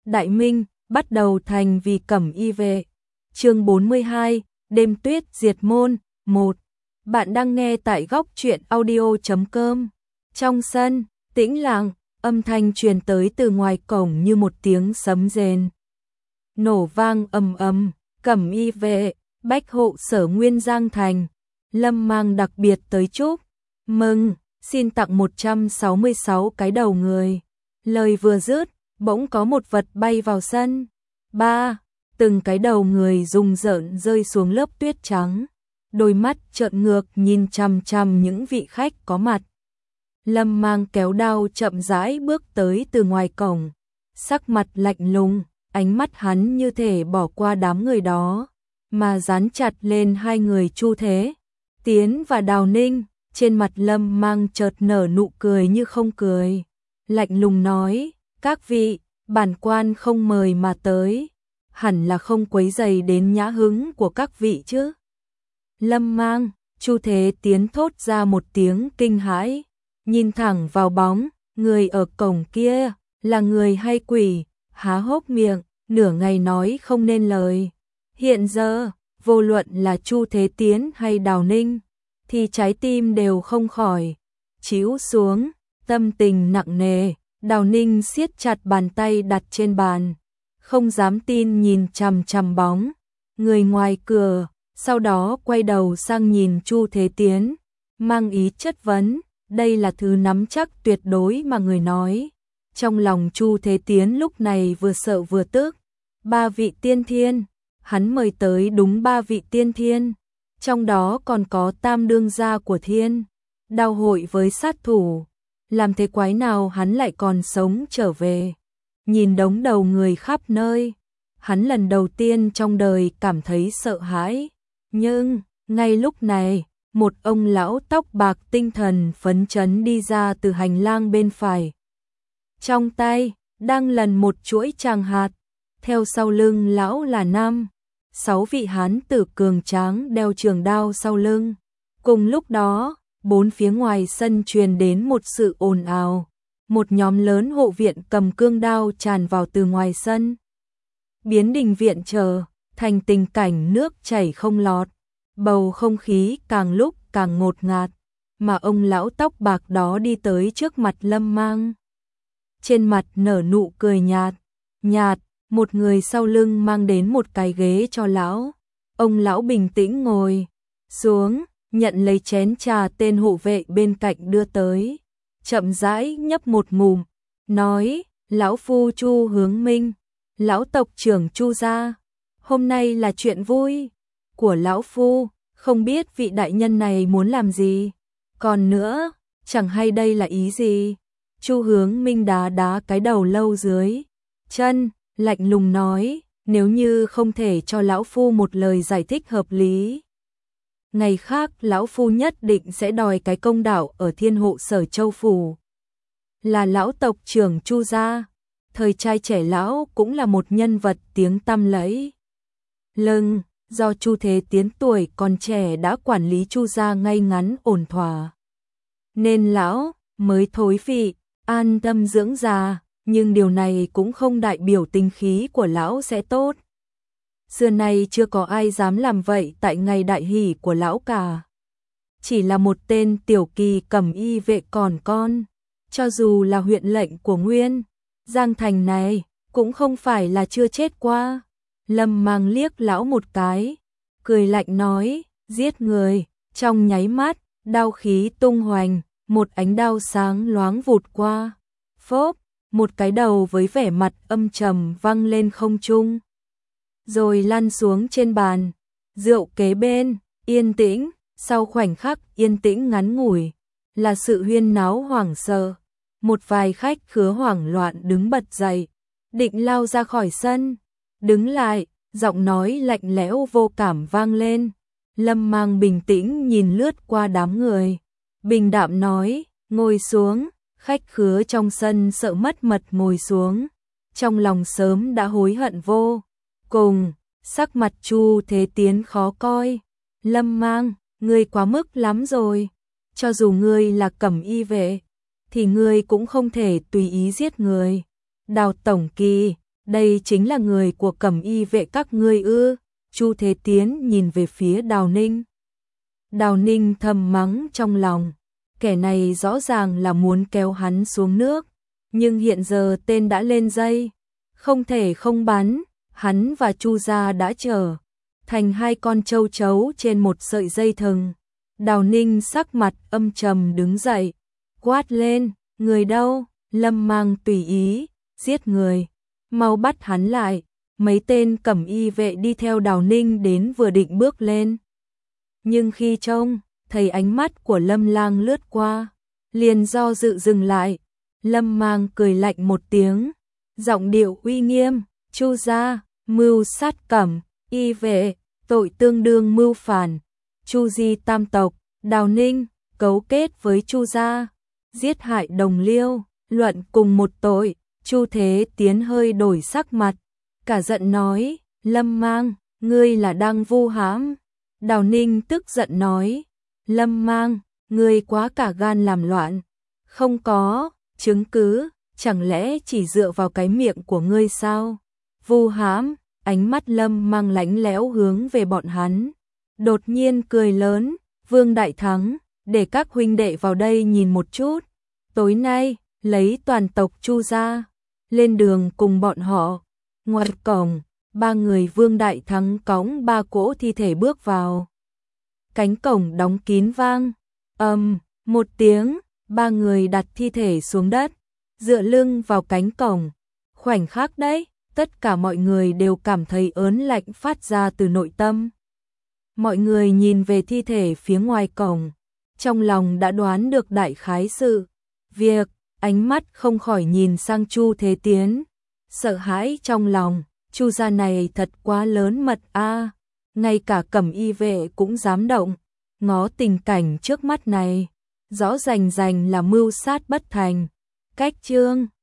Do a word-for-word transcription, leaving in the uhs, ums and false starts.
Đại Minh, bắt đầu thành vì Cẩm Y vệ. Chương bốn mươi hai, đêm tuyết diệt môn, một. Bạn đang nghe tại góc truyện audio chấm com. Trong sân, tĩnh lặng, âm thanh truyền tới từ ngoài cổng như một tiếng sấm rền. Nổ vang ầm ầm, Cẩm Y vệ, bách hộ sở Nguyên Giang thành. Lâm Mang đặc biệt tới chúc mừng, xin tặng một trăm sáu mươi sáu cái đầu người. Lời vừa dứt, bỗng có một vật bay vào sân. Ba, từng cái đầu người rung rợn rơi xuống lớp tuyết trắng. Đôi mắt trợn ngược nhìn chằm chằm những vị khách có mặt. Lâm Mang kéo đao chậm rãi bước tới từ ngoài cổng. Sắc mặt lạnh lùng, ánh mắt hắn như thể bỏ qua đám người đó, mà dán chặt lên hai người Chu Thế Tiến và Đào Ninh. Trên mặt Lâm Mang chợt nở nụ cười như không cười. Lạnh lùng nói, các vị, bản quan không mời mà tới, hẳn là không quấy rầy đến nhã hứng của các vị chứ. Lâm Mang, Chu Thế Tiến thốt ra một tiếng kinh hãi, nhìn thẳng vào bóng, người ở cổng kia, là người hay quỷ, há hốc miệng, nửa ngày nói không nên lời. Hiện giờ, vô luận là Chu Thế Tiến hay Đào Ninh, thì trái tim đều không khỏi trĩu xuống, tâm tình nặng nề. Đào Ninh siết chặt bàn tay đặt trên bàn, không dám tin nhìn chằm chằm bóng người ngoài cửa, sau đó quay đầu sang nhìn Chu Thế Tiến, mang ý chất vấn. Đây là thứ nắm chắc tuyệt đối mà người nói. Trong lòng Chu Thế Tiến lúc này vừa sợ vừa tức. Ba vị tiên thiên, hắn mời tới đúng ba vị tiên thiên, trong đó còn có tam đương gia của Thiên Đao hội với sát thủ. Làm thế quái nào hắn lại còn sống trở về? Nhìn đống đầu người khắp nơi, hắn lần đầu tiên trong đời cảm thấy sợ hãi. Nhưng, ngay lúc này, một ông lão tóc bạc tinh thần phấn chấn đi ra từ hành lang bên phải. Trong tay, đang lần một chuỗi tràng hạt. Theo sau lưng lão là năm, sáu vị hán tử cường tráng đeo trường đao sau lưng. Cùng lúc đó, bốn phía ngoài sân truyền đến một sự ồn ào. Một nhóm lớn hộ viện cầm cương đao tràn vào từ ngoài sân, biến đình viện trở thành tình cảnh nước chảy không lọt. Bầu không khí càng lúc càng ngột ngạt, mà ông lão tóc bạc đó đi tới trước mặt Lâm Mang. Trên mặt nở nụ cười nhạt, nhạt, một người sau lưng mang đến một cái ghế cho lão. Ông lão bình tĩnh ngồi xuống, nhận lấy chén trà tên hộ vệ bên cạnh đưa tới, chậm rãi nhấp một ngụm, nói, lão phu Chu Hướng Minh, lão tộc trưởng Chu gia, hôm nay là chuyện vui của lão phu, không biết vị đại nhân này muốn làm gì. Còn nữa, chẳng hay đây là ý gì. Chu Hướng Minh đá đá cái đầu lâu dưới chân, lạnh lùng nói, nếu như không thể cho lão phu một lời giải thích hợp lý, ngày khác lão phu nhất định sẽ đòi cái công đạo ở Thiên Hộ Sở Châu phủ. Là lão tộc trưởng Chu gia, thời trai trẻ lão cũng là một nhân vật tiếng tăm lẫy lừng, do Chu Thế Tiến tuổi còn trẻ đã quản lý Chu gia ngay ngắn ổn thỏa, nên lão mới thối vị, an tâm dưỡng già. Nhưng điều này cũng không đại biểu tinh khí của lão sẽ tốt. Xưa nay chưa có ai dám làm vậy tại ngày đại hỷ của lão cả. Chỉ là một tên tiểu kỳ Cẩm Y vệ còn con, cho dù là huyện lệnh của Nguyên Giang thành này, cũng không phải là chưa chết qua. Lâm Mang liếc lão một cái, cười lạnh nói, giết người. Trong nháy mắt, đao khí tung hoành, một ánh đao sáng loáng vụt qua. Phốp, một cái đầu với vẻ mặt âm trầm văng lên không trung, rồi lăn xuống trên bàn. Rượu kế bên, yên tĩnh. Sau khoảnh khắc yên tĩnh ngắn ngủi, là sự huyên náo hoảng sợ. Một vài khách khứa hoảng loạn đứng bật dậy, định lao ra khỏi sân. Đứng lại, giọng nói lạnh lẽo vô cảm vang lên. Lâm Mang bình tĩnh nhìn lướt qua đám người, bình đạm nói, ngồi xuống. Khách khứa trong sân sợ mất mật ngồi xuống, trong lòng sớm đã hối hận vô cùng. Sắc mặt Chu Thế Tiến khó coi. Lâm Mang, ngươi quá mức lắm rồi. Cho dù ngươi là Cẩm Y vệ, thì ngươi cũng không thể tùy ý giết người. Đào tổng kỳ, đây chính là người của Cẩm Y vệ các ngươi ư? Chu Thế Tiến nhìn về phía Đào Ninh. Đào Ninh thầm mắng trong lòng, kẻ này rõ ràng là muốn kéo hắn xuống nước, nhưng hiện giờ tên đã lên dây, không thể không bắn, hắn và Chu gia đã trở thành hai con châu chấu trên một sợi dây thừng. Đào Ninh sắc mặt âm trầm đứng dậy, quát lên, người đâu? Lâm Mang tùy ý, giết người, mau bắt hắn lại. Mấy tên Cẩm Y vệ đi theo Đào Ninh đến vừa định bước lên. Nhưng khi trông, thấy ánh mắt của Lâm Lang lướt qua, liền do dự dừng lại. Lâm Mang cười lạnh một tiếng, giọng điệu uy nghiêm, Chu gia, mưu sát Cẩm Y vệ, tội tương đương mưu phản. Chu Di tam tộc, Đào Ninh, cấu kết với Chu gia, giết hại đồng liêu, luận cùng một tội. Chu Thế Tiến hơi đổi sắc mặt, cả giận nói, Lâm Mang, ngươi là đang vu hãm. Đào Ninh tức giận nói, Lâm Mang, ngươi quá cả gan làm loạn, không có chứng cứ, chẳng lẽ chỉ dựa vào cái miệng của ngươi sao? Vu hãm. Ánh mắt Lâm Mang lạnh lẽo hướng về bọn hắn, đột nhiên cười lớn, Vương Đại Thắng, để các huynh đệ vào đây nhìn một chút, tối nay, lấy toàn tộc Chu gia, lên đường cùng bọn họ. Ngoài cổng, ba người Vương Đại Thắng cõng ba cỗ thi thể bước vào. Cánh cổng đóng kín vang, ầm, um, một tiếng, ba người đặt thi thể xuống đất, dựa lưng vào cánh cổng. Khoảnh khắc đấy, tất cả mọi người đều cảm thấy ớn lạnh phát ra từ nội tâm. Mọi người nhìn về thi thể phía ngoài cổng, trong lòng đã đoán được đại khái sự việc, ánh mắt không khỏi nhìn sang Chu Thế Tiến, sợ hãi trong lòng, Chu gia này thật quá lớn mật a, à, ngay cả Cẩm Y vệ cũng dám động, ngó tình cảnh trước mắt này, rõ rành rành là mưu sát bất thành. Cách chương